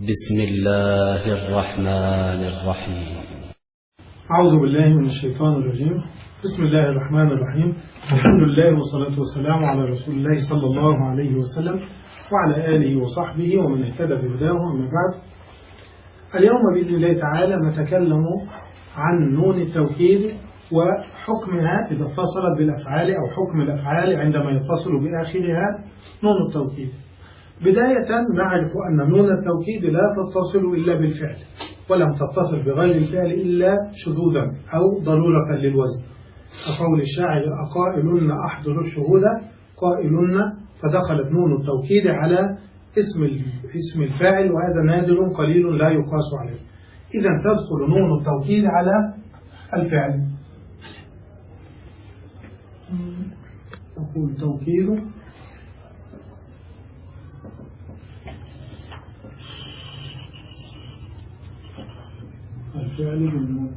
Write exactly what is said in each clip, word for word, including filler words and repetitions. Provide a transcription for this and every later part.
بسم الله الرحمن الرحيم. أعوذ بالله من الشيطان الرجيم. بسم الله الرحمن الرحيم. الحمد لله والصلاة والسلام على رسول الله صلى الله عليه وسلم وعلى آله وصحبه ومن اهتدى بهداه. أما بعد، اليوم بإذن الله تعالى نتكلم عن نون التوكيد وحكمها إذا اتصلت بالأفعال، أو حكم الأفعال عندما يتصل بآخرها نون التوكيد. بداية نعرف أن نون التوكيد لا تتصل إلا بالفعل، ولم تتصل بغير الفعل إلا شذوذا أو ضرورة للوزن، كقول الشاعر: أقائلن أحضر الشهود قائلن، فدخلت نون التوكيد على اسم اسم الفاعل، وهذا نادر قليل لا يقاس عليه. إذا تدخل نون التوكيد على الفعل. نقول توكيد الفعل بالنون.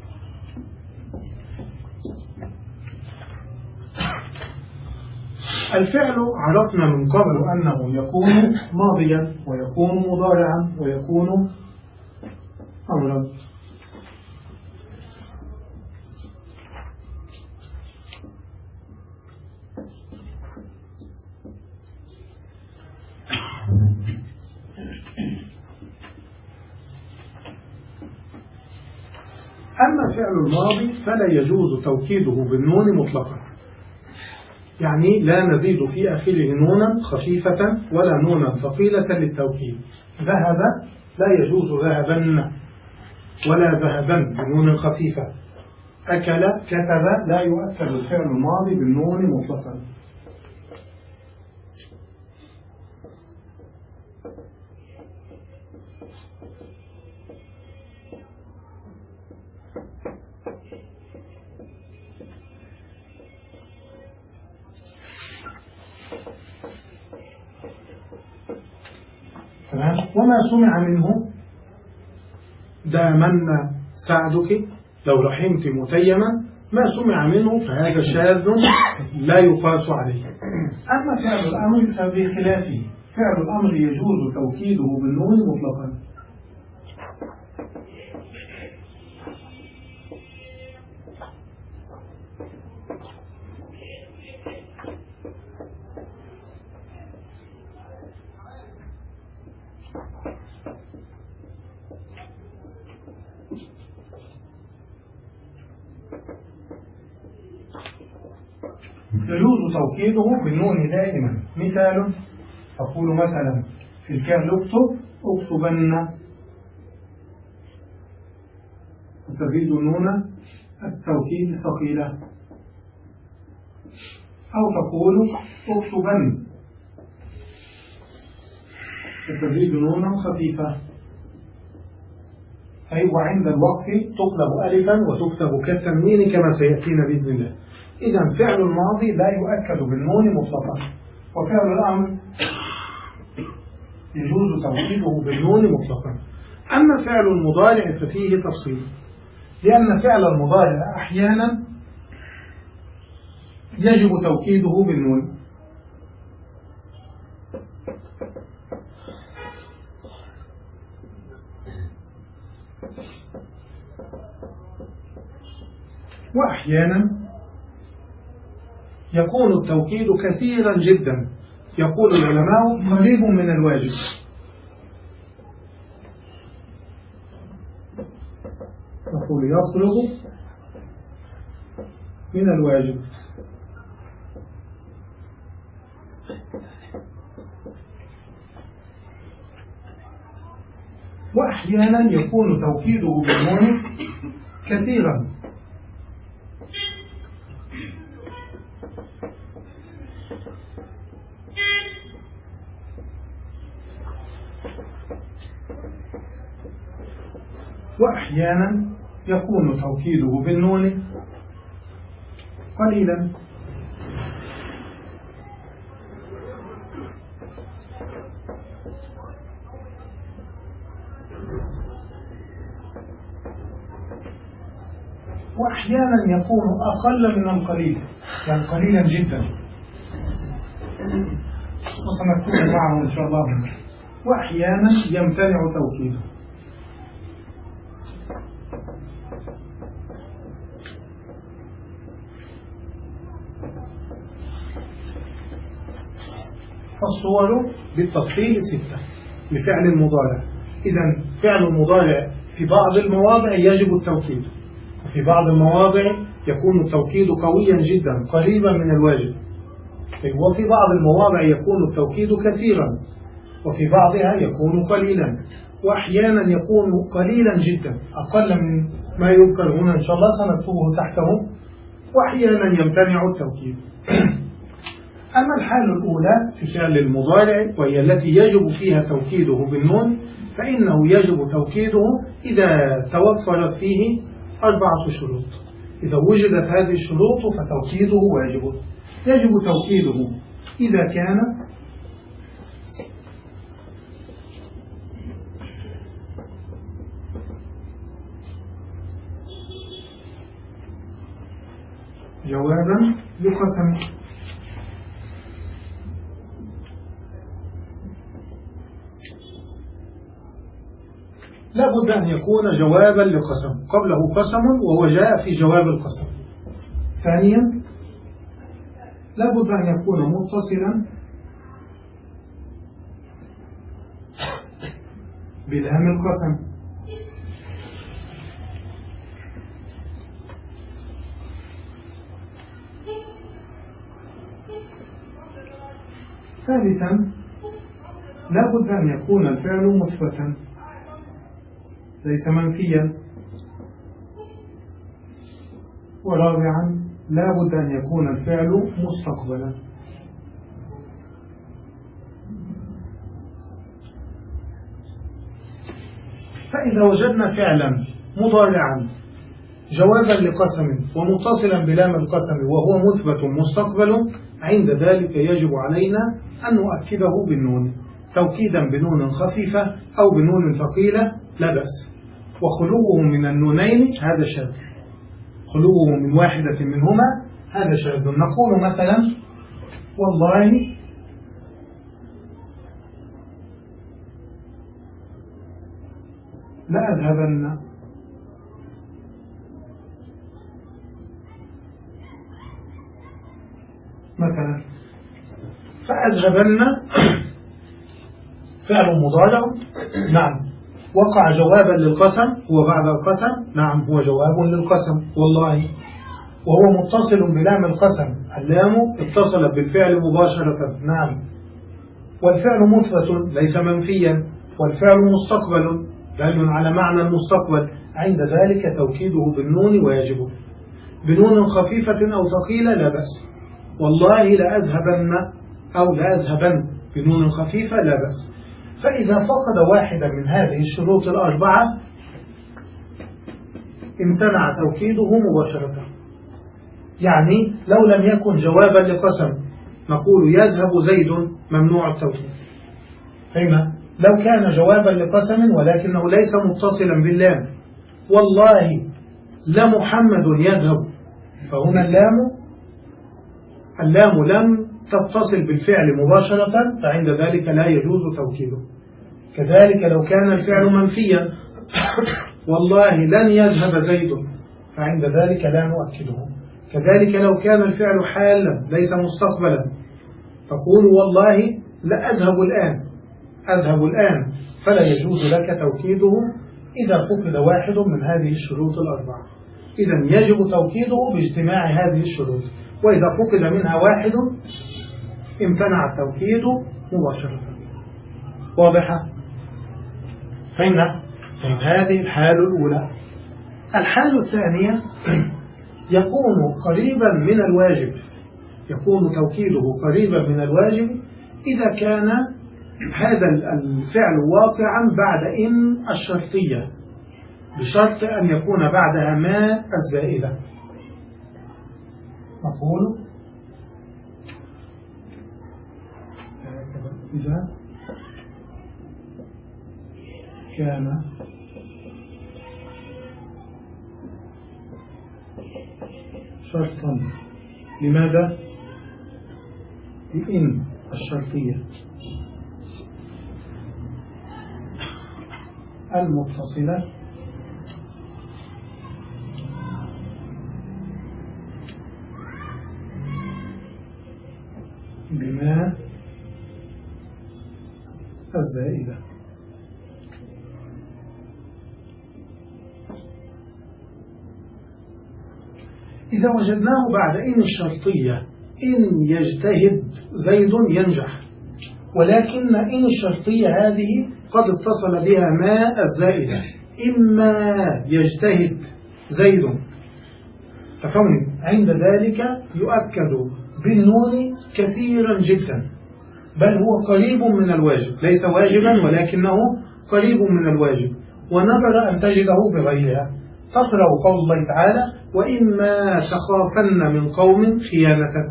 الفعل عرفنا من قبل أنه يكون ماضيا ويكون مضارعا ويكون أمرا. أما فعل الماضي فلا يجوز توكيده بالنون مطلقا، يعني لا نزيد في آخره نونا خفيفة ولا نونا ثقيلة للتوكيد. ذهب لا يجوز ذهبن ولا ذهبن بنون خفيفة. أكل كتب لا يؤكد الفعل الماضي بالنون مطلقا. وما سمع منه دامن سعدك لو رحمت متيما، ما سمع منه فهذا شاذ لا يقاس عليه. أما فعل الأمر فبخلافه، فعل الأمر يجوز توكيده بالنون مطلقا. يجوز توكيده بالنون دائما. مثال: أقول مثلا في الفعل اكتب اكتبن، وتزيد نون التوكيد ثقيلة. أو تقول اكتبن وتزيد نونا خفيفة. أي وعند الوقف تقلب ألفا وتكتب كالتنوين كما سيأتينا بإذن الله. إذا فعل الماضي لا يؤكد بالنون مطلقا، وفعل الأمر يجوز توكيده بالنون مطلقا. أما فعل المضارع ففيه تفصيل، لأن فعل المضارع أحيانا يجب توكيده بالنون، وأحيانا يكون التوكيد كثيرا جدا، يقول العلماء قريب من الواجب. يقول يقرب من الواجب. وأحيانا يكون توكيده بالنون كثيرا، وأحيانا يكون توكيده بالنون قليلا. وأحيانا يكون أقل من القليل، يعني قليلا جدا، وسنكتب معه إن شاء الله. وأحيانا يمتنع توكيده. فالصور بالتفصيل ستة لفعل المضارع. إذن فعل المضارع في بعض المواضع يجب التوكيد، وفي بعض المواضع يكون التوكيد قويا جدا قريبا من الواجب، وفي بعض المواضع يكون التوكيد كثيرا، وفي بعضها يكون قليلا، وأحيانا يكون قليلا جدا أقل من ما يذكر هنا إن شاء الله سنكتبه تحته، وأحيانا يمتنع التوكيد. أما الحالة الأولى في فعل المضارع وهي التي يجب فيها توكيده بالنون، فإنه يجب توكيده إذا توفرت فيه أربعة شروط. إذا وجدت هذه الشروط فتوكيده واجب. يجب توكيده إذا كان جوابا لقسم، لا بد أن يكون جوابا لقسم قبله قسم وهو جاء في جواب القسم. ثانيا لا بد أن يكون متصلا بلام القسم. ثالثا لا بد أن يكون الفعل مثبتا ليس منفيا. ورابعا لا بد أن يكون الفعل مستقبلا. فإذا وجدنا فعلا مضارعا جوابا لقسم ومتصلا بلام القسم وهو مثبت مستقبل، عند ذلك يجب علينا أن نؤكده بالنون توكيدا بنون خفيفة أو بنون ثقيلة لا بأس. وخلوه من النونين هذا شاذ، خلوه من واحدة منهما هذا شاذ. نقول مثلا والله لأذهبن مثلا، فأذهبن فعل مضارع نعم وقع جوابا للقسم، هو بعد القسم نعم هو جواب للقسم والله، وهو متصل بلام القسم، اللام اتصلت بالفعل مباشرة نعم، والفعل مثبت ليس منفيا، والفعل مستقبل دال على معنى المستقبل، عند ذلك توكيده بالنون ويجب. بنون خفيفة أو ثقيلة لا بأس. والله لأذهبن أو لأذهبن بنون خفيفة لا بأس. فإذا فقد واحدة من هذه الشروط الأربعة امتنع توكيده مباشرة. يعني لو لم يكن جوابا لقسم نقول يذهب زيد ممنوع التوكيد. فهمنا؟ لو كان جوابا لقسم ولكنه ليس متصلا باللام، والله لمحمد يذهب، فهنا اللام اللام لم تتصل بالفعل مباشرة، فعند ذلك لا يجوز توكيده. كذلك لو كان الفعل منفيا والله لن يذهب زيد، فعند ذلك لا نؤكده. كذلك لو كان الفعل حالا ليس مستقبلا، تقول والله لا أذهب الآن، أذهب الآن، فلا يجوز لك توكيده إذا فقد واحد من هذه الشروط الأربعة. إذن يجب توكيده باجتماع هذه الشروط، وإذا فقد منها واحد امتنع التوكيد مباشرة. واضحة؟ فهمنا؟ فهم هذه الحالة الأولى. الحالة الثانية يكون قريبا من الواجب، يكون توكيده قريبا من الواجب إذا كان هذا الفعل واقعا بعد إن الشرطية، بشرط أن يكون بعدها ما الزائدة. نقول إذا كان شرطا، لماذا؟ لإن الشرطية المتصلة بما الزائدة. إذا وجدناه بعد إن الشرطية إن يجتهد زيد ينجح، ولكن إن الشرطية هذه قد اتصل بها ما الزائدة، إما يجتهد زيد تفهمني، عند ذلك يؤكد بالنون كثيرا جدا، بل هو قريب من الواجب، ليس واجبا ولكنه قريب من الواجب، ونظر أن تجده بغيرها. تقرأ قول الله تعالى: وإما تخافن من قوم خيانة،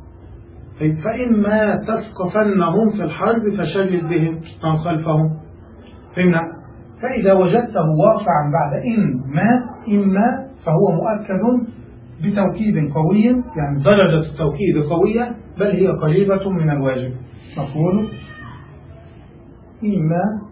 فإما تثقفنهم في الحرب فشرد بهم من خلفهم. فهمنا؟ فإذا وجدته واقعا بعد إن ما إما فهو مؤكد بتوكيد قوي، يعني درجة التوكيد قوية، بل هي قريبة من الواجب. نقول إما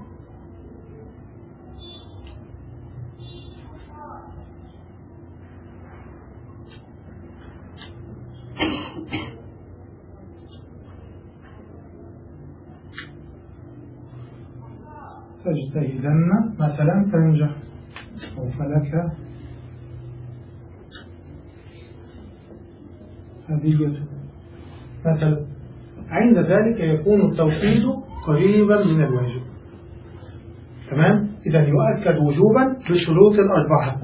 تجتهدن مثلا تنجح، أو فلك هدية مثلا. عند ذلك يكون التوكيد قريبا من الواجب. تمام؟ إذا يؤكد وجوبا بالشروط الأربعة،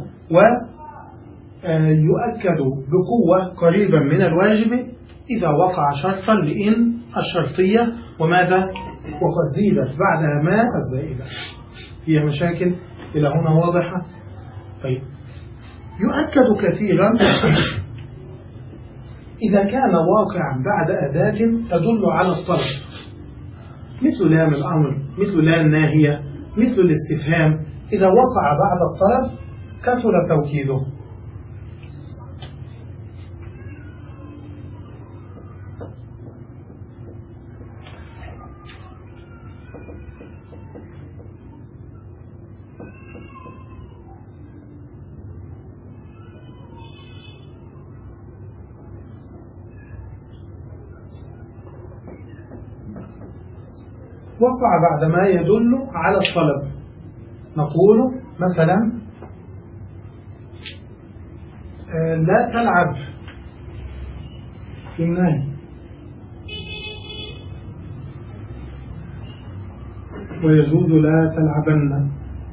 ويؤكد بقوة قريبا من الواجب إذا وقع شرطا لإن الشرطية وماذا؟ وقد زيدت بعدها ما الزائدة. هي مشاكل إلى هنا واضحة؟ طيب، يؤكد كثيرا إذا كان واقعا بعد أداة تدل على الطلب، مثل لام الأمر، مثل لام الناهية، مثل الاستفهام. إذا وقع بعد الطلب كثر توكيده. وقع بعد ما يدل على الطلب، نقول مثلا: لا تلعب في النهي، ويجوز لا تلعبن.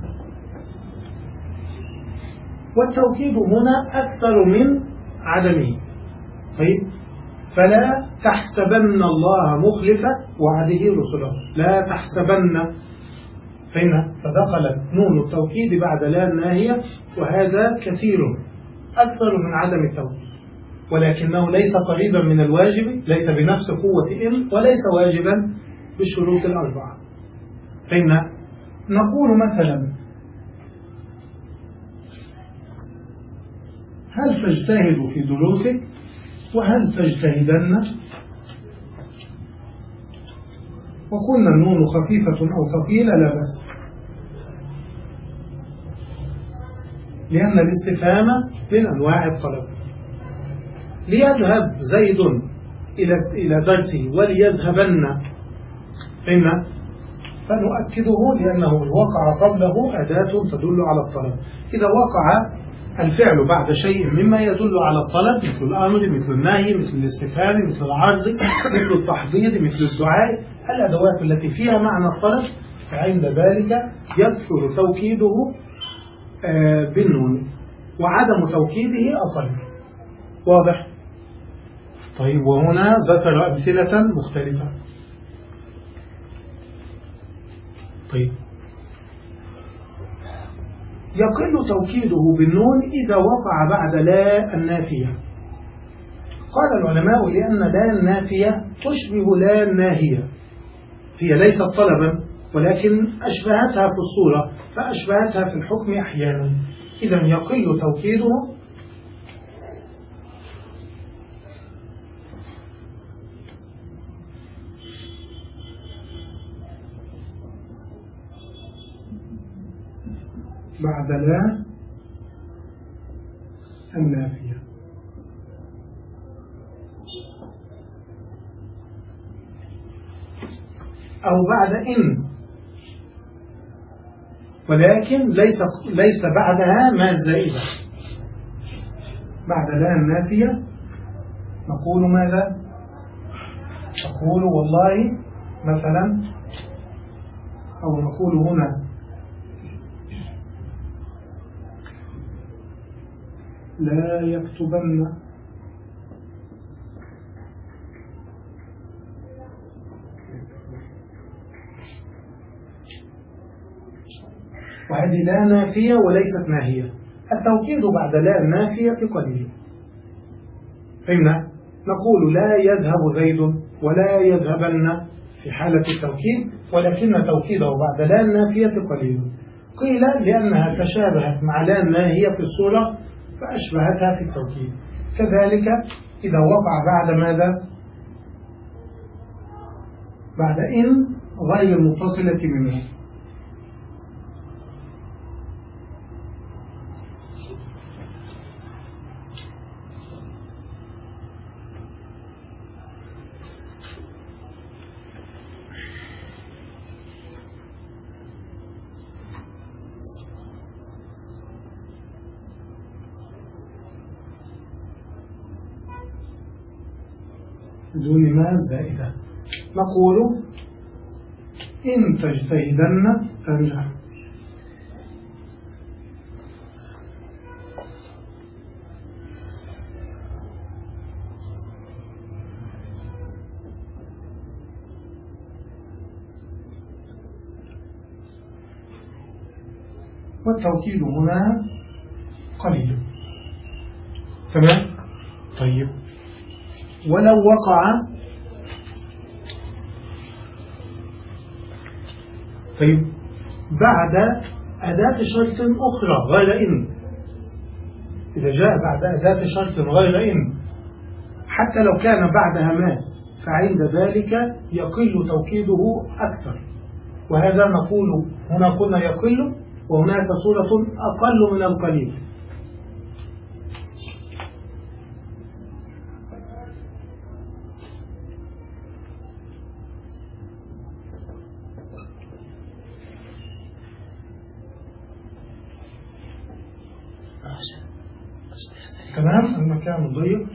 والتوكيد هنا أكثر من عدمه. طيب، فلا تحسبن الله مخلف وعده رسله، لا تحسبن، فإن فدخلت نون التوكيد بعد لا الناهية، وهذا كثير أكثر من عدم التوكيد، ولكنه ليس قريبا من الواجب، ليس بنفس قوة إن، وليس واجبا بالشروط الأربعة. فإن نقول مثلا: هل تجتهد في دروسك؟ وهل تجتهدن؟ وقلنا النون خفيفة أو ثقيلة لا بأس، لأن الاستفهام من أنواع الطلب. ليذهب زيد إلى إلى درسه وليذهبن، إن فنؤكده لأنه وقع قبله أداة تدل على الطلب. إذا وقع الفعل بعد شيء مما يدل على الطلب، مثل الأمر، مثل النهي، مثل الاستفهام، مثل العرض، مثل التحضير، مثل الدعاء، الأدوات التي فيها معنى الطلب، فعند ذلك يكثر توكيده بالنون، وعدم توكيده أقل. واضح؟ طيب، وهنا ذكر أمثلة مختلفة. طيب، يقل توكيده بالنون إذا وقع بعد لا النافية. قال العلماء: لأن لا النافية تشبه لا الناهية، هي ليست طلبا ولكن أشبهتها في الصورة، فأشبهتها في الحكم أحيانا. إذا يقل توكيده بعد لا النافية، أو بعد إن، ولكن ليس ليس بعدها ما الزائدة. بعد لا النافية نقول ماذا؟ نقول والله مثلا، أو نقول هنا لا يكتبن وهذه لا نافية وليست ناهية. التوكيد بعد لا النافية قليل. فهمنا؟ نقول لا يذهب زيد ولا يذهبن في حالة التوكيد، ولكن توكيده بعد لا النافية قليل. قيل لأنها تشابهت مع لا الناهية في الصورة فأشبهتها في التوكيد. كذلك إذا وقع بعد ماذا؟ بعد إن غير المتصلة بما. بدون ما الزائدة نقول إن تجتهدن تنجح. والتوكيد هنا قليل. تمام؟ طيب، ولو وقع طيب بعد أداة شرط أخرى غير إن، إذا جاء بعد أداة شرط غير إن حتى لو كان بعدها ما، فعند ذلك يقل توكيده أكثر. وهذا نقول هنا قلنا يقل، وهناك صورة أقل من القليل. تمام؟ المكان الضيق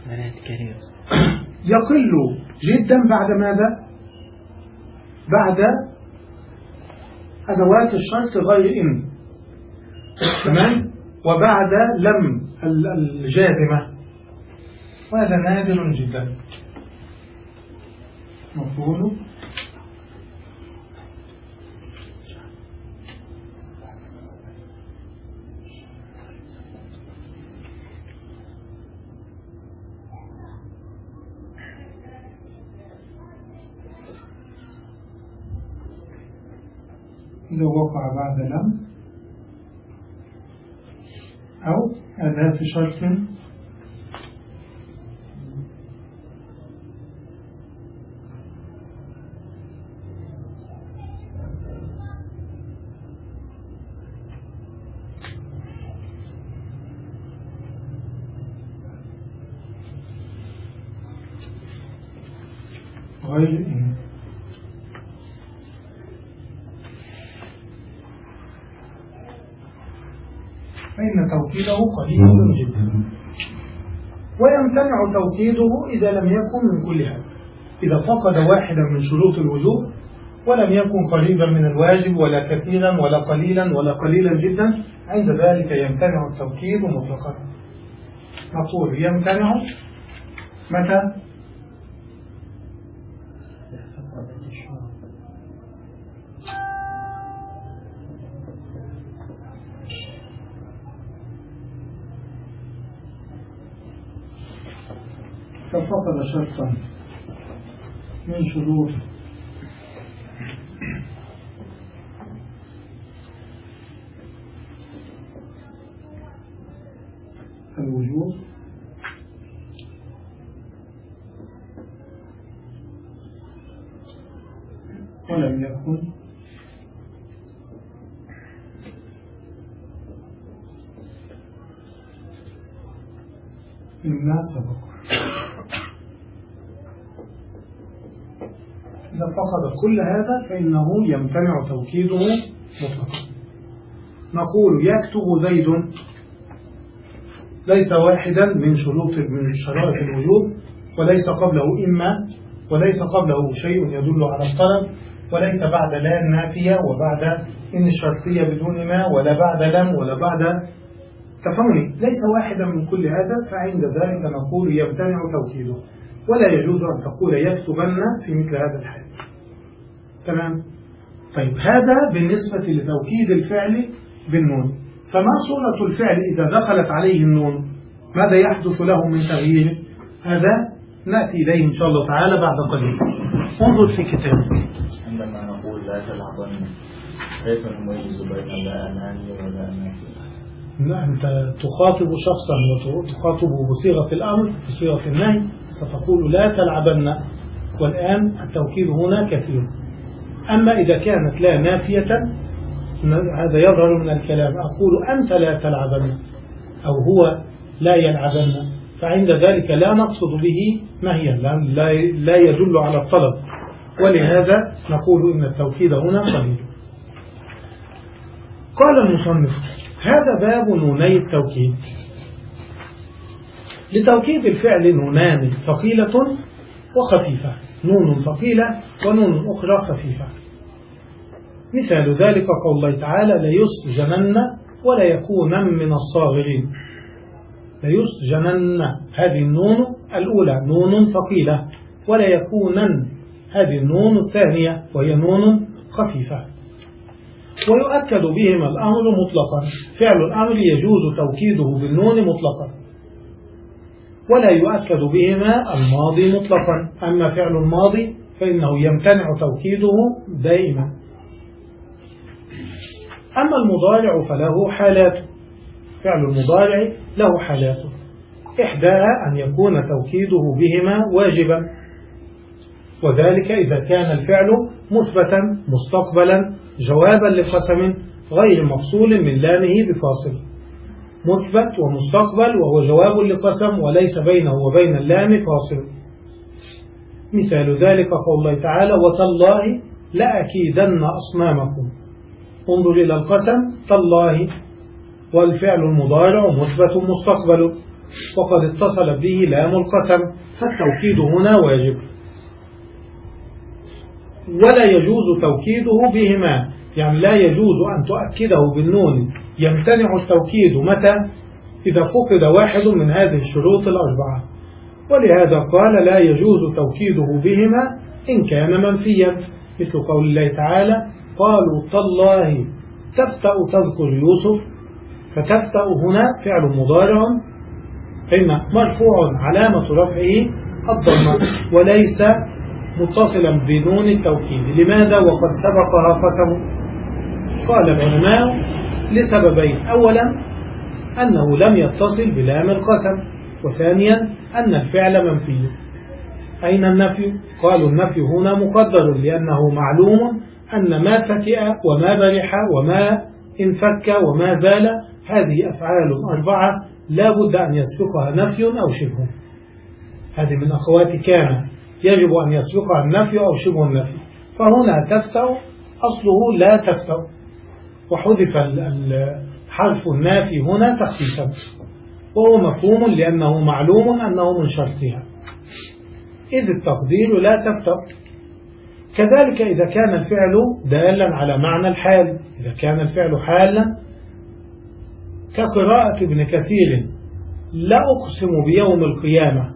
يقل جدا بعد ماذا؟ بعد أدوات الشرط غير إن. تمام؟ وبعد لم الجازمة، وهذا نادر جدا. مفهوم؟ إذا وقع بعد لم أو أداة شرط غير إن. فإن توكيده قليل جدا، ويمتنع توكيده إذا لم يكن من كل هذا. إذا فقد واحدا من شروط الوجوب ولم يكن قريبا من الواجب ولا كثيرا ولا قليلا ولا قليلا جدا، عند ذلك يمتنع التوكيد مطلقا. نقول يمتنع متى؟ ففقد شرطا من شروط الوجوب ولم يكن مما سبق. إذا فقد كل هذا فإنه يمتنع توكيده مطلقا. نقول يكتب زيد ليس واحدا من شروط من شرائط الوجوب، وليس قبله إما، وليس قبله شيء يدل على الطلب، وليس بعد لا النافية وبعد إن الشرطية بدون ما، ولا بعد لم، ولا بعد تفهمني، ليس واحدا من كل هذا. فعند ذلك نقول يمتنع توكيده، ولا يجوز أن تقول يكتبن في مثل هذا الحال. تمام؟ طيب هذا بالنسبة لتوكيد الفعل بالنون. فما صورة الفعل إذا دخلت عليه النون؟ ماذا يحدث له من تغيير؟ هذا نأتي إليه إن شاء الله تعالى بعد قليل. انظر في كتابك. عندما نقول لا تلعبن كيف نميز بين لا أنانية ولا أنانية؟ أنت تخاطب شخصا وتخاطبه بصيغة الأمر بصيغة النهي، ستقول لا تلعبن، والآن التوكيد هنا كثير. أما إذا كانت لا نافية هذا يظهر من الكلام، أقول أنت لا تلعبن أو هو لا يلعبن، فعند ذلك لا نقصد به نهيا، لا, لا يدل على الطلب، ولهذا نقول إن التوكيد هنا قليل. قال المصنف هذا باب نوني التوكيد. لتوكيد الفعل نونان ثقيلة وخفيفة، نون ثقيلة ونون أخرى خفيفة. مثال ذلك قول الله تعالى ليسجنن ولا يكونن من الصاغرين. ليسجنن هذه النون الأولى نون ثقيلة، ولا يكونن هذه النون الثانية وهي نون خفيفة. ويؤكد بهما الأمر مطلقا، فعل الأمر يجوز توكيده بالنون مطلقا، ولا يؤكد بهما الماضي مطلقا. أما فعل الماضي فإنه يمتنع توكيده دائما. أما المضارع فله حالات، فعل المضارع له حالات، إحداها أن يكون توكيده بهما واجبا، وذلك إذا كان الفعل مثبتا مستقبلا جوابا لقسم غير مفصول من لامه بفاصل. مثبت ومستقبل وهو جواب لقسم وليس بينه وبين اللام فاصل. مثال ذلك قول الله تعالى وتالله لأكيدن أصنامكم. انظر إلى القسم تالله، والفعل المضارع مثبت مستقبل وقد اتصل به لام القسم، فالتوكيد هنا واجب، ولا يجوز توكيده بهما، يعني لا يجوز أن تؤكده بالنون. يمتنع التوكيد متى؟ إذا فقد واحد من هذه الشروط الأربعة. ولهذا قال لا يجوز توكيده بهما إن كان منفيا، مثل قول الله تعالى قالوا تالله تفتأ تذكر يوسف. فتفتأ هنا فعل مضارع إن مرفوع علامة رفعه الضمة وليس متصلا بنون التوكيد. لماذا وقد سبقها قسم؟ قال العلماء لسببين: أولا أنه لم يتصل بلام القسم، وثانيا أن الفعل منفي. أين النفي؟ قالوا النفي هنا مقدر، لأنه معلوم أن ما فتئ وما برح وما انفك وما زال هذه أفعال أربعة لا بد أن يسبقها نفي أو شبه. هذه من أخوات كان يجب أن يسبقها النفي أو شبه النفي، فهنا تفتأ أصله لا تفتأ، وحذف حرف النافي هنا تخفيفا، وهو مفهوم لأنه معلوم أنه من شرطها، إذ التقدير لا تفتأ. كذلك إذا كان الفعل دالا على معنى الحال، إذا كان الفعل حالا كقراءة ابن كثير لا أقسم بيوم القيامة.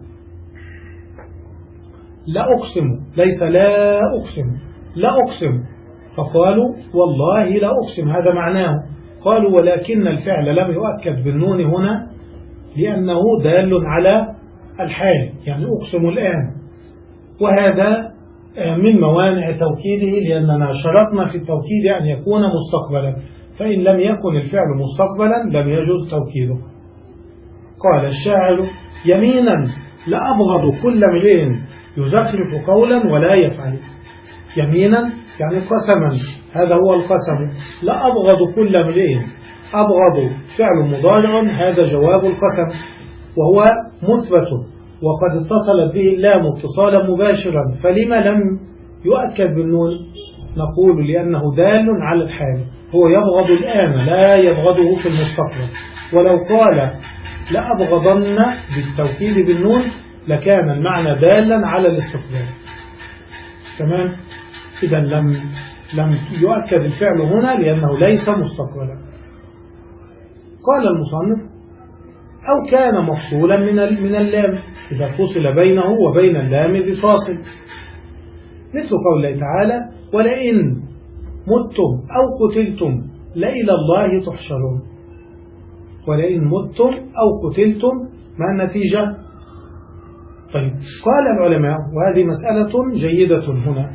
لا أقسم ليس لا أقسم، لا أقسم، فقالوا والله لا أقسم، هذا معناه. قالوا ولكن الفعل لم يؤكد بالنون هنا لأنه دال على الحال، يعني أقسم الآن، وهذا من موانع توكيده، لأننا شرطنا في التوكيد أن يكون مستقبلا، فإن لم يكن الفعل مستقبلا لم يجوز توكيده. قال الشاعر يمينا لأبغض كل امرئ يزخرف قولا ولا يفعل. يمينا يعني قسما، هذا هو القسم. لأبغض كل امرئ، أبغض فعل مضارع، هذا جواب القسم. وهو مثبت وقد اتصلت به اللام اتصالا مباشرا، فلما لم يؤكد بالنون؟ نقول لأنه دال على الحال، هو يبغض الآن لا يبغضه في المستقبل، ولو قال لأبغضن بالتوكيد بالنون لكان المعنى دالا على الاستقبال. تمام؟ إذا لم لم يؤكد الفعل هنا لأنه ليس مستقبلا. قال المصنف أو كان مفصولا من من اللام إذا فصل بينه وبين اللام بفاصل، مثل قول الله تعالى ولئن متم أو قتلتم لإلى الله تحشرون. ولئن متم أو قتلتم ما النتيجة؟ طيب قال العلماء وهذه مسألة جيدة هنا،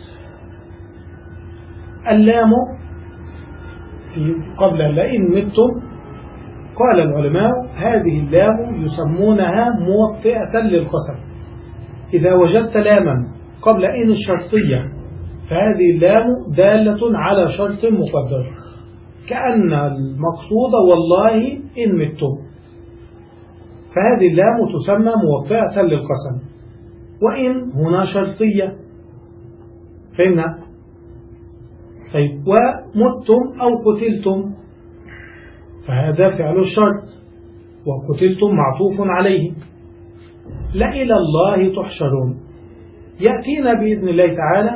اللام في قبل لئن متم قال العلماء هذه اللام يسمونها موطئة للقسم. إذا وجدت لاما قبل إن الشرطية فهذه اللام دالة على شرط مقدر، كأن المقصود والله إن متم، فهذه اللام تسمى موطئة للقسم. وإن هنا شرطية، فهمنا؟ طيب ومتم أو قتلتم فهذا فعل الشرط، وقتلتم معطوف عليه. لإلى الله تحشرون يأتينا بإذن الله تعالى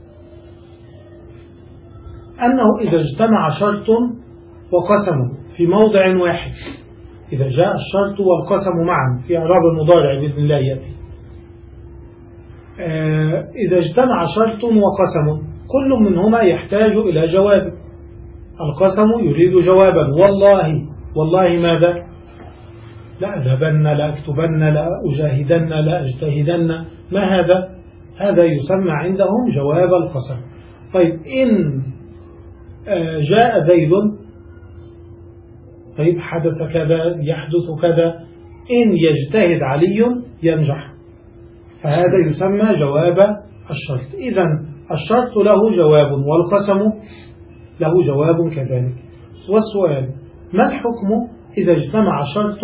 أنه إذا اجتمع شرط وقسم في موضع واحد، إذا جاء الشرط والقسم معا في إعراب المضارع بإذن الله يأتي، آه إذا اجتمع شرط وقسم كل منهما يحتاج إلى جواب. القسم يريد جوابا والله، والله ماذا؟ لا أذهبن لا أكتبن لا أجاهدن لا أجتهدن، ما هذا؟ هذا يسمى عندهم جواب القسم. طيب إن جاء زيد، طيب حدث كذا يحدث كذا، إن يجتهد علي ينجح، فهذا يسمى جواب الشرط. إذن الشرط له جواب والقسم له جواب كذلك. والسؤال ما الحكم إذا اجتمع شرط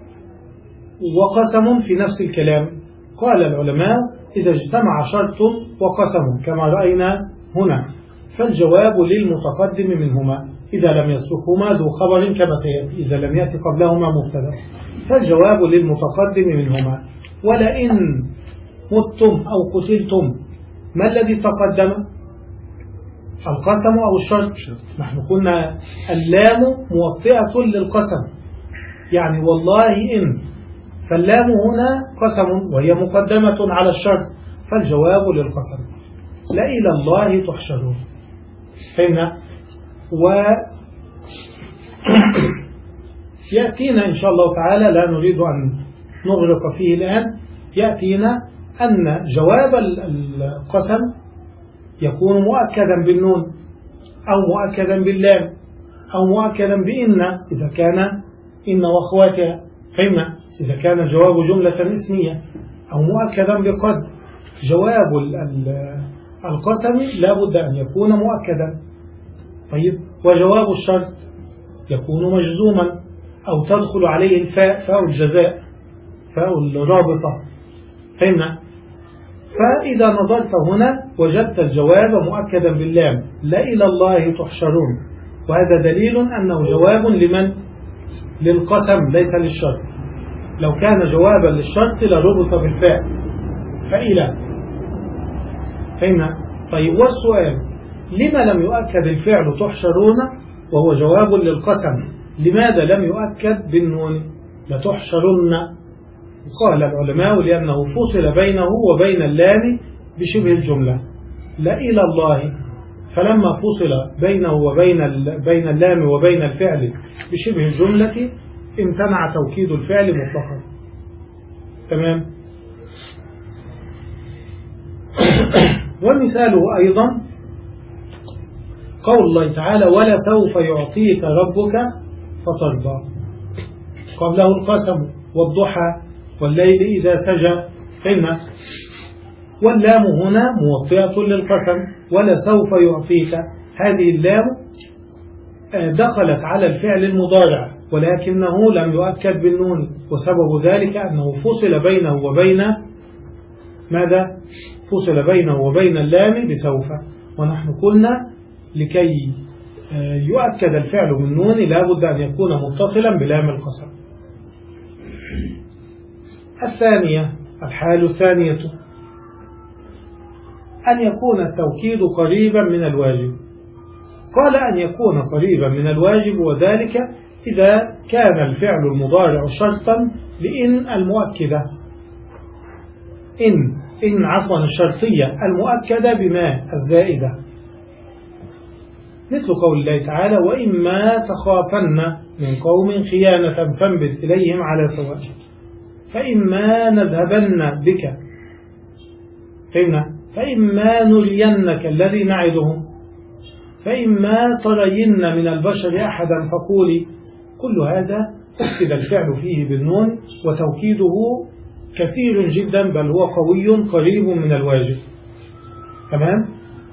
وقسم في نفس الكلام؟ قال العلماء إذا اجتمع شرط وقسم كما رأينا هنا فالجواب للمتقدم منهما إذا لم يسبقهما ذو خبر كما سيأتي، إذا لم يأتي قبلهما مبتدا فالجواب للمتقدم منهما. ولئن متم أو قتلتم ما الذي تقدم؟ القسم أو الشرط؟ نحن قلنا اللام موطئة للقسم، يعني والله إن، فاللام هنا قسم وهي مقدمة على الشرط فالجواب للقسم. لا إلى الله تحشرون. فهمنا؟ ويأتينا إن شاء الله تعالى، لا نريد أن نغرق فيه الآن، يأتينا أن جواب القسم يكون مؤكدا بالنون أو مؤكدا باللام أو مؤكدا بإن إذا كان إن وأخواتها. فهمنا؟ إذا كان جواب جملة اسمية، أو مؤكدا بقد. جواب القسم لا بد أن يكون مؤكدا. طيب وجواب الشرط يكون مجزوما أو تدخل عليه الفاء، فاء الجزاء، فاء الرابطة. فهمنا؟ فإذا نظرت هنا وجدت الجواب مؤكدا باللام لا إلى الله تحشرون، وهذا دليل أنه جواب لمن؟ للقسم ليس للشرط. لو كان جوابا للشرط لربط بالفاء فإلى. فهمنا؟ طيب والسؤال لما لم يؤكد الفعل تحشرون وهو جواب للقسم؟ لماذا لم يؤكد بالنون لتحشرن؟ قال العلماء لأنه فصل بينه وبين اللام بشبه الجملة لا إلى الله، فلما فصل بينه وبين بين اللام وبين الفعل بشبه الجملة امتنع توكيد الفعل مطلقا. تمام. ومثاله أيضا قول الله تعالى ولسوف يعطيك ربك فترضى، قبله القسم والضحى والليل إذا سجى. فهمنا؟ واللام هنا موطئة للقسم ولسوف يعطيك، هذه اللام دخلت على الفعل المضارع ولكنه لم يؤكد بالنون، وسبب ذلك أنه فصل بينه وبين ماذا؟ فصل بينه وبين اللام بسوف، ونحن قلنا لكي يؤكد الفعل بالنون لا بد أن يكون متصلا بلام القسم. الثانية، الحال الثانية أن يكون التوكيد قريبا من الواجب. قال أن يكون قريبا من الواجب، وذلك إذا كان الفعل المضارع شرطا لإن المؤكدة، إن إن عفوا الشرطية المؤكدة بما الزائدة، مثل قول الله تعالى: وإما تخافن من قوم خيانة فانبذ إليهم على سواء، فإما نذهبن بك، فإما, فإما نرينك الذي نعدهم، فإما ترين من البشر أحدا فقولي. كل هذا أكد الفعل فيه بالنون، وتوكيده كثير جدا، بل هو قوي قريب من الواجب. تمام؟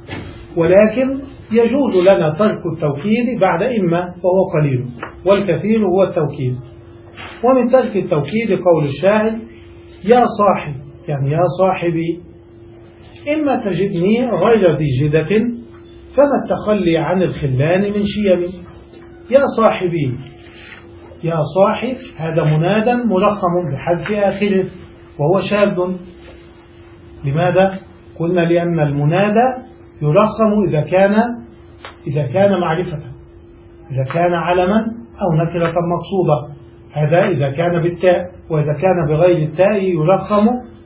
ولكن يجوز لنا ترك التوكيد بعد إما وهو قليل، والكثير هو التوكيد. ومن ترك التوكيد قول الشاعر: يا صاحب، يعني يا صاحبي، إما تجدني غير ذي جدة فما التخلي عن الخلان من شيمي. يا صاحبي، يا صاحب، هذا منادى مرخم بحذف آخره وهو شاذ. لماذا؟ قلنا لأن المنادى يرخم إذا كان إذا كان معرفة، إذا كان علما أو نكرة مقصودة، هذا إذا كان بالتاء، وإذا كان بغير التاء يرخم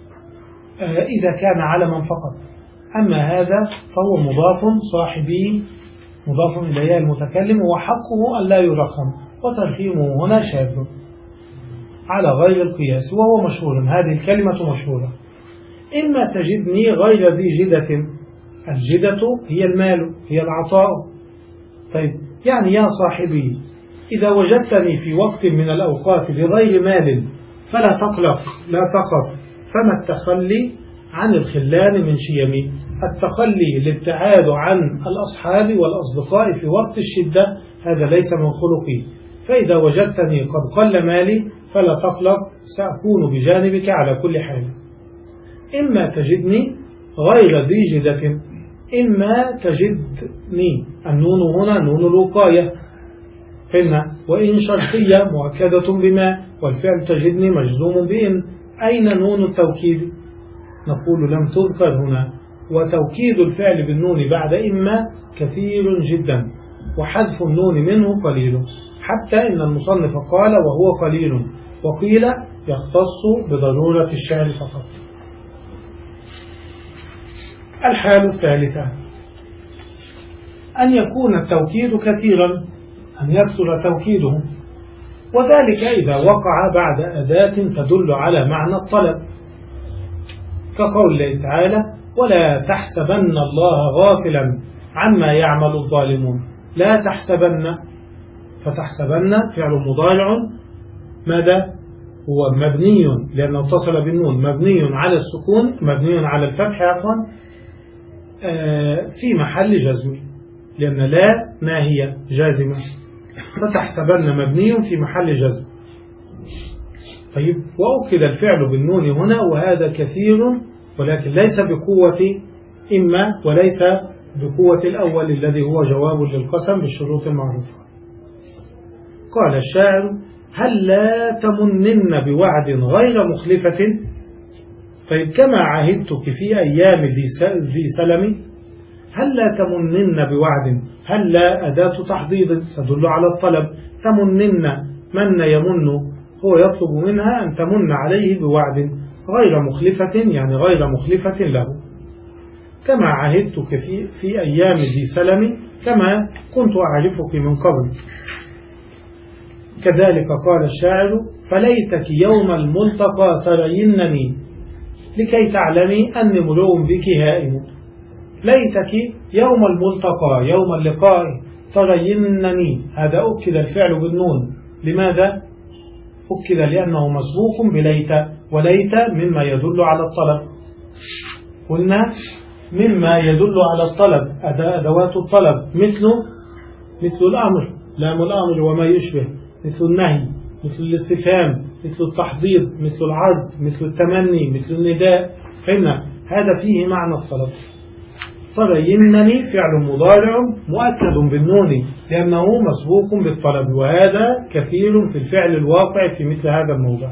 إذا كان علما فقط. أما هذا فهو مضاف، صاحبي مضاف إليه المتكلم، وحقه أن لا يرخم، وترخيمه هنا شاذ على غير القياس، وهو مشهور. هذه الكلمة مشهورة. إما تجدني غير ذي جدة، الجدة هي المال، هي العطاء. طيب، يعني يا صاحبي إذا وجدتني في وقت من الأوقات بغير مال فلا تقلق، لا تخف، فما التخلي عن الخلان من شيمي. التخلي الابتعاد عن الأصحاب والأصدقاء في وقت الشدة، هذا ليس من خلقي. فإذا وجدتني قد قل مالي فلا تقلق، سأكون بجانبك على كل حال. إما تجدني غير ذي جدة، إما تجدني، النون هنا نون الوقاية، إن وإن شرطية مؤكدة بما، والفعل تجدني مجزوم بإن. أين نون التوكيد؟ نقول لم تذكر هنا. وتوكيد الفعل بالنون بعد إما كثير جدا، وحذف النون منه قليل، حتى إن المصنف قال وهو قليل، وقيل يختص بضرورة الشعر فقط. الحال الثالثة أن يكون التوكيد كثيرا، أن يكثر توكيده، وذلك إذا وقع بعد أداة تدل على معنى الطلب، كقول الله تعالى: ولا تحسبن الله غافلا عما يعمل الظالمون. لا تحسبن، فتحسبن فعل مضارع ماذا؟ هو مبني، لأنه اتصل بالنون، مبني على السكون، مبني على الفتح عفوا، في محل جزم، لأن لا ناهية جازمة، فتحسبن مبني في محل جزم. طيب، وأكد الفعل بالنون هنا، وهذا كثير، ولكن ليس بقوة إما، وليس بقوة الأول الذي هو جواب للقسم بالشروط المعروفة. قال الشاعر: هل لا تمنن بوعد غير مخلفة. طيب، كما عهدتك في أيام ذي سلم. هل لا تمنن بوعد، هل لا أداة تحضيض تدل على الطلب. تمنن، من يمن، هو يطلب منها أن تمن عليه بوعد غير مخلفة، يعني غير مخلفة له. كما عهدتك في, في أيام ذي سلم، كما كنت أعرفك من قبل. كذلك قال الشاعر: فليتك يوم الملتقى ترينني لكي تعلمي أني امرؤ بك هائم. ليتك يوم الملتقى، يوم اللقاء، ترينني، هذا أكد الفعل بالنون. لماذا؟ أكد لأنه مسبوق بليت، وليت مما يدل على الطلب. قلنا مما يدل على الطلب أدوات الطلب، مثل مثل الأمر، لام الأمر وما يشبه، مثل النهي، مثل الاستفهام، مثل التحضير، مثل العرض، مثل التمني، مثل النداء. فهمنا؟ هذا فيه معنى الطلب. طلب فعل مضارع مؤكد بالنون لأنه مسبوق بالطلب، وهذا كثير في الفعل الواقع في مثل هذا الموضع.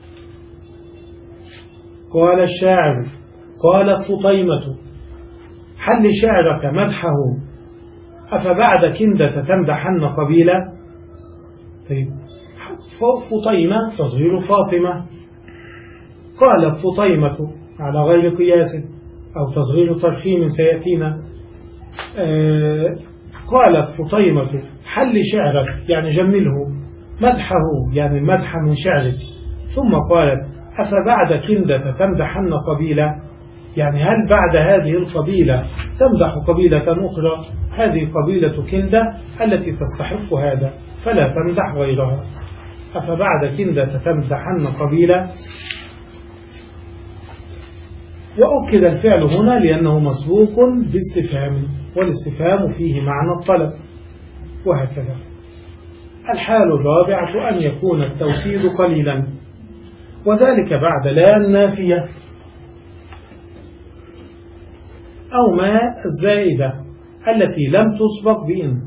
قال الشاعر قالت فطيمة حل شعرك مدحه أفبعد كندة تمدحن قبيلة. طيب فطيمة تصغير فاطمة، قالت فطيمة على غير قياس أو تصغير ترخيم سيأتينا. آه قالت فطيمة حل شعرك يعني جمله، مدحه يعني المدح من شعرك. ثم قالت أفبعد كندة تمدحن قبيلة، يعني هل بعد هذه القبيلة تمدح قبيلة أخرى؟ هذه قبيلة كندة التي تستحق هذا فلا تمدح غيرها. أفبعد كندة تمدحن قبيلة. وأكد الفعل هنا لأنه مسبوق باستفهام، والاستفهام فيه معنى الطلب، وهكذا. الحال الرابعة أن يكون التوكيد قليلا، وذلك بعد لا النافية أو ما الزائدة التي لم تسبق بإن.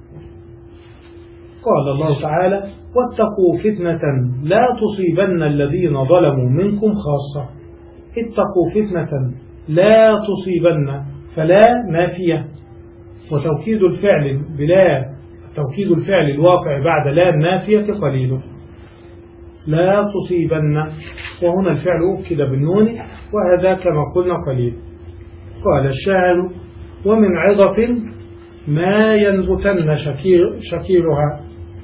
قال الله تعالى واتقوا فتنة لا تصيبن الذين ظلموا منكم خاصة. اتقوا فتنة لا تصيبن، فلا نافية، وتوكيد الفعل بلا توكيد الفعل الواقع بعد لا النافية قليل. لا تصيبن، وهنا الفعل أكد بالنون، وهذا كما قلنا قليل. قال الشاعر ومن عظة ما ينبتن شكير شكيرها.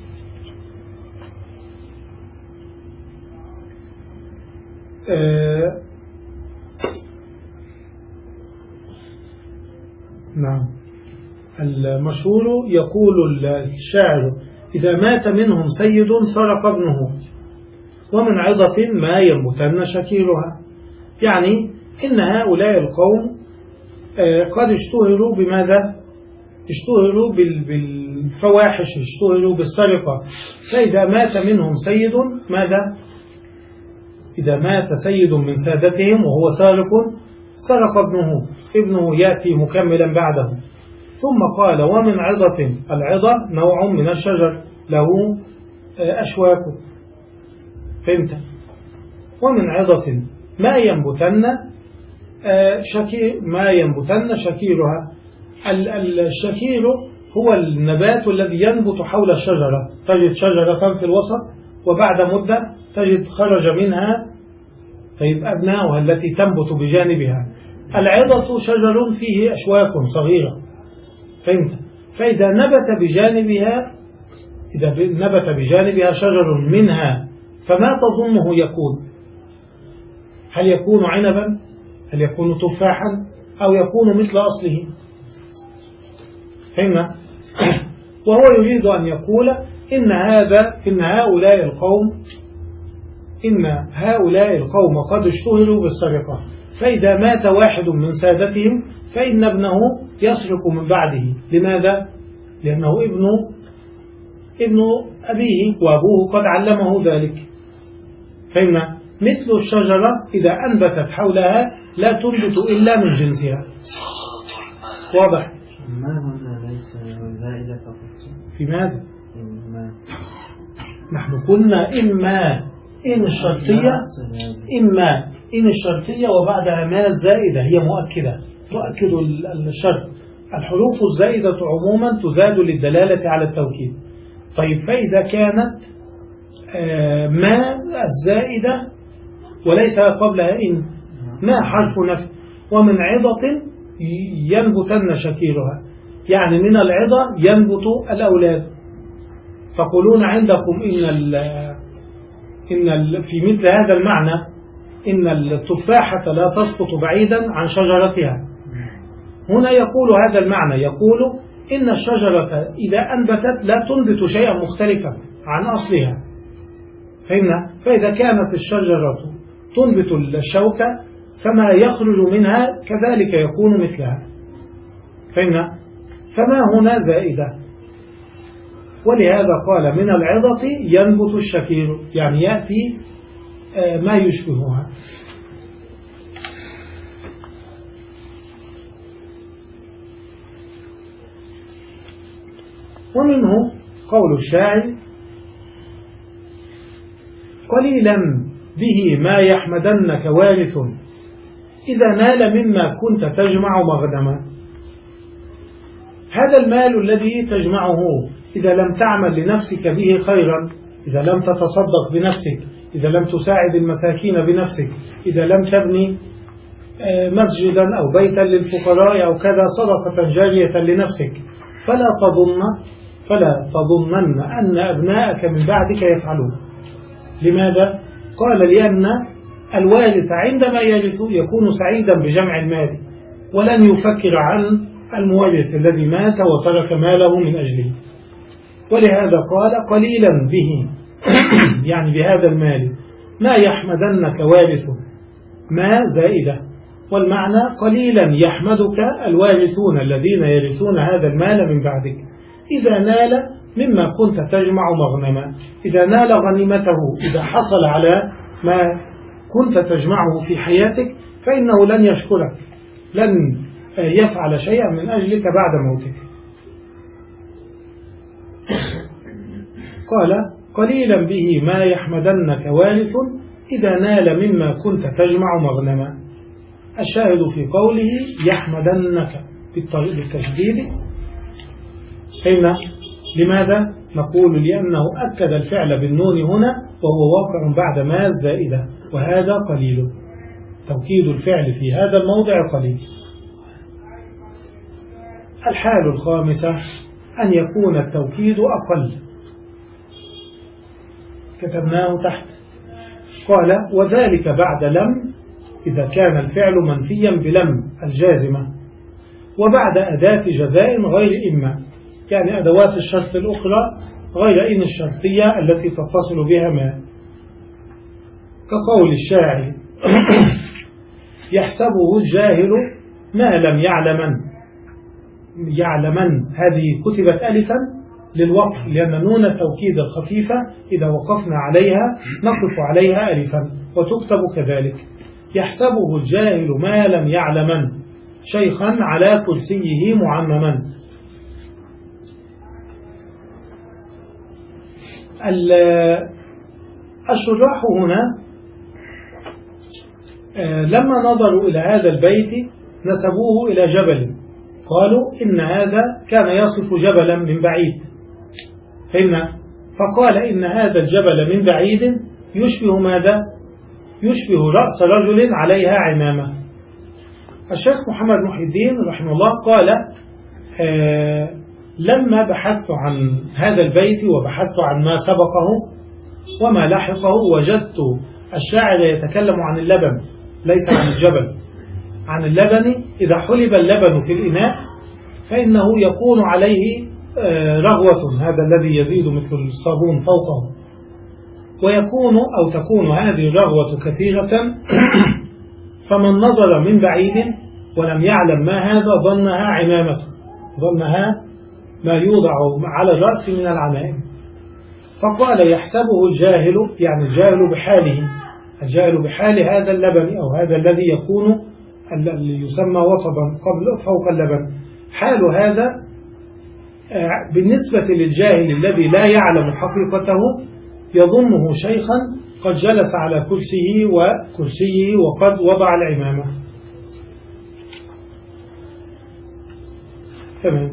آه نعم. المشهور يقول الشاعر إذا مات منهم سيد سرق ابنه، ومن عظة ما ينبتن شكيرها، يعني إن هؤلاء القوم قد اشتهروا بماذا؟ اشتهروا بالفواحش، اشتهروا بالسرقة. فإذا مات منهم سيد ماذا؟ إذا مات سيد من سادتهم وهو سارق سرق ابنه، ابنه يأتي مكملا بعده. ثم قال ومن عظة، العظة نوع من الشجر له أشواك، فهمت؟ ومن عظة ما ينبتن شكير ما ينبتن شكيرها. الشكير هو النبات الذي ينبت حول الشجرة، تجد شجرة في الوسط وبعد مدة تجد خرج منها طيب أبناؤها التي تنبت بجانبها. العظة شجر فيه أشواك صغيرة، فهمت؟ فإذا نبت بجانبها إذا نبت بجانبها شجر منها فما تظنه يكون؟ هل يكون عنبا؟ هل يكون تفاحا؟ أو يكون مثل أصله؟ فهمنا؟ وهو يريد أن يقول إن هذا إن هؤلاء القوم إن هؤلاء القوم قد اشتهروا بالسرقة، فإذا مات واحد من سادتهم فإن ابنه يسرق من بعده. لماذا؟ لأنه ابن ابن أبيه وأبوه قد علمه ذلك. فهمنا؟ مثل الشجرة إذا أنبتت حولها لا تنبت إلا من جنسها. واضح؟ ما هنا ليس زائدة فقط. في ماذا؟ إما. نحن قلنا إما إن الشرطية إما إن الشرطية وبعدها ما الزائدة هي مؤكدة تؤكد الشرط. الحروف الزائدة عموما تزاد للدلالة على التوكيد. طيب فإذا كانت ما الزائدة وليس قبلها إن، ما حرف نفي، ومن عظة ينبتن شكيرها، يعني من العظة ينبت الأولاد. تقولون عندكم إن ال إن ال في مثل هذا المعنى إن التفاحة لا تسقط بعيدا عن شجرتها. هنا يقول هذا المعنى، يقول إن الشجرة إذا أنبتت لا تنبت شيئا مختلفا عن أصلها. فهمنا؟ فإذا كانت الشجرة تنبت الشوكة فما يخرج منها كذلك يكون مثلها. فهمنا؟ فما هنا زائدة. ولهذا قال من العظة ينبت الشكير، يعني يأتي ما يشبهها. ومنه قول الشاعر: قليلا به ما يحمدنك وارث إذا نال مما كنت تجمع مغنما. هذا المال الذي تجمعه إذا لم تعمل لنفسك به خيرا، إذا لم تتصدق بنفسك، إذا لم تساعد المساكين بنفسك، إذا لم تبني مسجدا أو بيتا للفقراء أو كذا صدقة جارية لنفسك، فلا تظن فلا تظنن أن أبناءك من بعدك يفعلون. لماذا؟ قال: لأن الوارث عندما يرث يكون سعيدا بجمع المال، ولن يفكر عن المورث الذي مات وترك ماله من أجله. ولهذا قال: قليلا به يعني بهذا المال ما يحمدنك وارث، ما زائدة، والمعنى قليلا يحمدك الوارثون الذين يرثون هذا المال من بعدك إذا نال مما كنت تجمع مغنما، إذا نال غنيمته، إذا حصل على ما كنت تجمعه في حياتك، فإنه لن يشكرك، لن يفعل شيئا من أجلك بعد موتك. قال: قليلا به ما يحمدنك وارث إذا نال مما كنت تجمع مغنما. الشاهد في قوله يحمدنك بالتشديد. هنا لماذا؟ نقول لأنه أكد الفعل بالنون هنا وهو واقع بعد ما الزائدة، وهذا قليل. توكيد الفعل في هذا الموضع قليل. الحال الخامسة أن يكون التوكيد أقل، كتبناه تحت. قال: وذلك بعد لم إذا كان الفعل منفيا بلم الجازمة، وبعد أداة جزاء غير إما، يعني أدوات الشرط الأخرى غير إن الشرطية التي تتصل بها ما، كقول الشاعر: يحسبه الجاهل ما لم يعلمن. يعلمن هذه كتبت ألفا للوقف، لأن نون التوكيد الخفيفة إذا وقفنا عليها نقف عليها ألفا، وتكتب كذلك. يحسبه الجاهل ما لم يعلمن شيخا على كرسيه معمما. الشراح هنا لما نظروا إلى هذا البيت نسبوه إلى جبل، قالوا إن هذا كان يصف جبلا من بعيد، فإن فقال إن هذا الجبل من بعيد يشبه ماذا؟ يشبه رأس رجل عليها عمامة. الشيخ محمد محي الدين رحمه الله قال: آه لما بحثت عن هذا البيت وبحثت عن ما سبقه وما لحقه وجدت الشاعر يتكلم عن اللبن ليس عن الجبل، عن اللبن. إذا حلب اللبن في الإناء فإنه يكون عليه رغوة، هذا الذي يزيد مثل الصابون فوقه، ويكون أو تكون هذه الرغوة كثيرة، فمن نظر من بعيد ولم يعلم ما هذا ظنها عمامة، ظنها ما يوضع على الرأس من العمائم. فقال: يحسبه الجاهل، يعني الجاهل بحاله، الجاهل بحال هذا اللبن أو هذا الذي يكون الذي يسمى وطبا قبل فوق اللبن. حال هذا بالنسبة للجاهل الذي لا يعلم حقيقته يظنه شيخا قد جلس على كرسيه وكرسيه وقد وضع العمامة. تمام.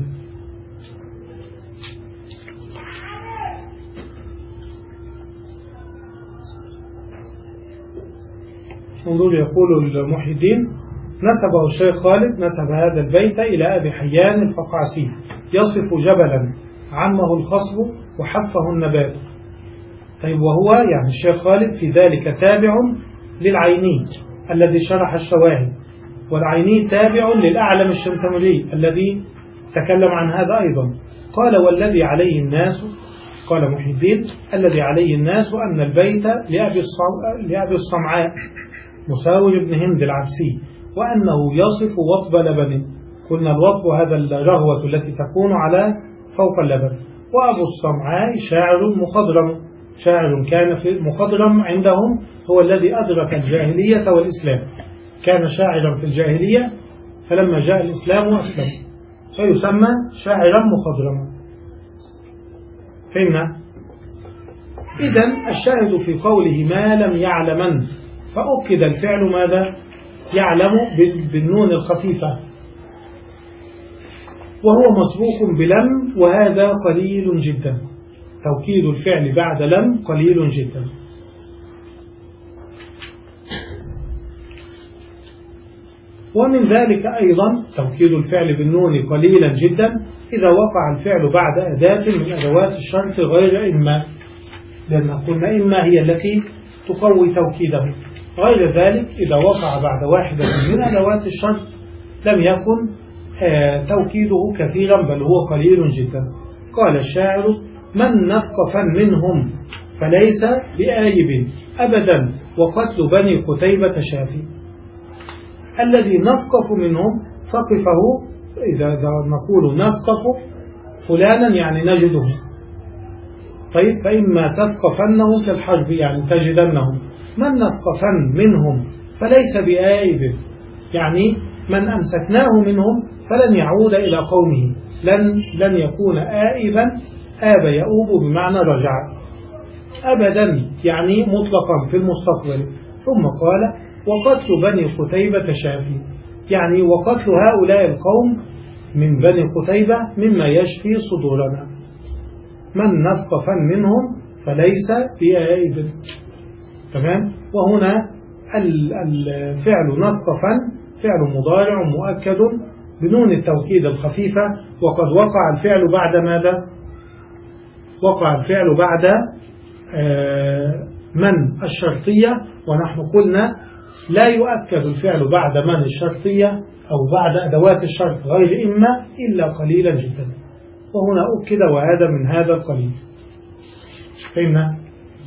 انظر، يقول المحي الدين: نسبه الشيخ خالد، نسب هذا البيت إلى أبي حيان الفقعسي يصف جبلا عمه الخصب وحفه النبات. طيب، وهو يعني الشيخ خالد في ذلك تابع للعيني الذي شرح الشواهد، والعيني تابع للأعلم الشمتمري الذي تكلم عن هذا أيضا. قال: والذي عليه الناس، قال محي الدين: الذي عليه الناس أن البيت لأبي الصمعاء مساور بن هند العبسي، وأنه يصف وطب لبن. قلنا الوطب هذا الرغوة التي تكون على فوق اللبن، وأبو الصمعاء شاعر مخضرم، شاعر كان في مخضرم عندهم هو الذي أدرك الجاهلية والإسلام، كان شاعرا في الجاهلية فلما جاء الإسلام وأسلم فيسمى شاعرا مخضرما. فهمنا؟ إذن الشاهد في قوله ما لم يعلمن، فأكد الفعل ماذا؟ يعلم بالنون الخفيفة، وهو مسبوق بلم، وهذا قليل جدا، توكيد الفعل بعد لم قليل جدا. ومن ذلك أيضا توكيد الفعل بالنون قليلا جدا إذا وقع الفعل بعد أداة من أدوات الشرط غير إما، لأن قلنا إما هي التي تقوي توكيده، غير ذلك إذا وقع بعد واحدة من أدوات الشرط لم يكن آه توكيده كثيرا بل هو قليل جدا. قال الشاعر من نفقفا منهم فليس بآيب أبدا وقتل بني قتيبة شافي. الذي نفقف منهم فقفه، إذا نقول نفقف فلانا يعني نجده، طيب فإما تثقفنهم في الحرب يعني تجدنهم. من نثقفن منهم فليس بآيب يعني من أمسكناه منهم فلن يعود إلى قومه، لن, لن يكون آئبا، آب يؤوب بمعنى رجع، أبدا يعني مطلقا في المستقبل. ثم قال وقتل بني قتيبة شافي، يعني وقتل هؤلاء القوم من بني قتيبة مما يشفي صدورنا. من نثقفا منهم فليس بآئب. تمام. وهنا الفعل نثقفا فعل مضارع مؤكد بنون التوكيد الخفيفة، وقد وقع الفعل بعد ماذا؟ وقع الفعل بعد من الشرطية، ونحن قلنا لا يؤكد الفعل بعد من الشرطية أو بعد أدوات الشرط غير إما إلا قليلا جدا، وهنا أكد وهذا من هذا القليل. فهمنا؟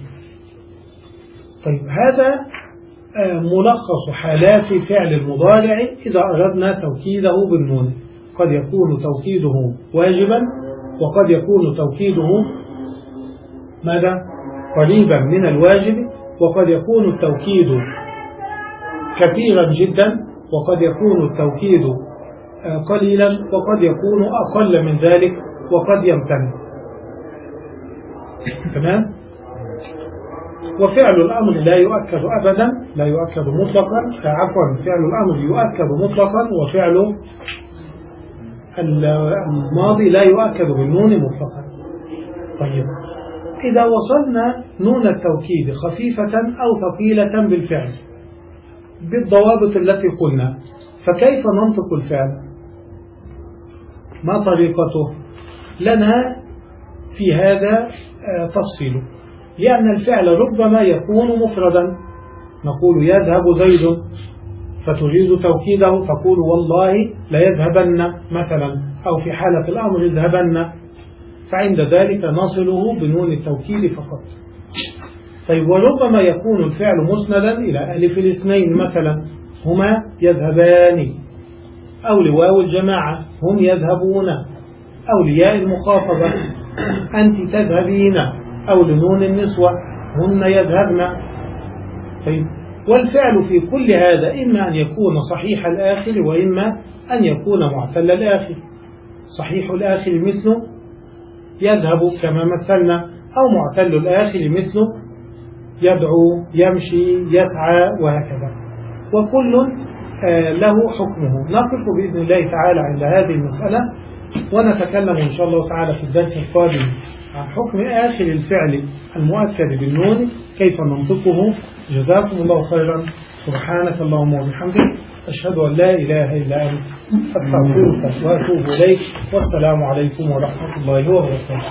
طيب هذا ملخص حالات فعل المضارع إذا أردنا توكيده بالنون. قد يكون توكيده واجبا، وقد يكون توكيده ماذا؟ قريبا من الواجب، وقد يكون التوكيد كثيرا جدا، وقد يكون التوكيد قليلا، وقد يكون أقل من ذلك، وقد يمتنع. تمام؟ وفعل الأمر لا يؤكد أبدا، لا يؤكد مطلقا، عفوا فعل الأمر يؤكد مطلقا، وفعل الماضي لا يؤكد بالنون مطلقا. طيب إذا وصلنا نون التوكيد خفيفة أو ثقيلة بالفعل بالضوابط التي قلنا، فكيف ننطق الفعل؟ ما طريقته؟ لنا في هذا تفصيل، لأن الفعل ربما يكون مفردا، نقول يذهب زيد فتريد توكيده تقول والله لا يذهبن مثلا، أو في حالة الأمر يذهبن، فعند ذلك نصله بنون التوكيد فقط. طيب وربما يكون الفعل مسندا إلى ألف الاثنين مثلا، هما يذهبان، أو لواو الجماعة هم يذهبون، أو لياء المخاطبة أنت تذهبين، أو لنون النسوة هن يذهبن. طيب والفعل في كل هذا إما أن يكون صحيح الآخر وإما أن يكون معتل الآخر. صحيح الآخر مثله يذهب كما مثلنا، أو معتل الآخر مثله يدعو، يمشي، يسعى، وهكذا، وكل له حكمه. نقف بإذن الله تعالى عند هذه المسألة، ونتكلم إن شاء الله تعالى في الدرس القادم عن حكم آخر الفعل المؤكد بالنون كيف ننطقه. جزاكم الله خيرا. سبحانك اللهم وبحمدك، أشهد أن لا إله إلا أنت، أستغفرك وأتوب إليك، والسلام عليكم ورحمة الله وبركاته.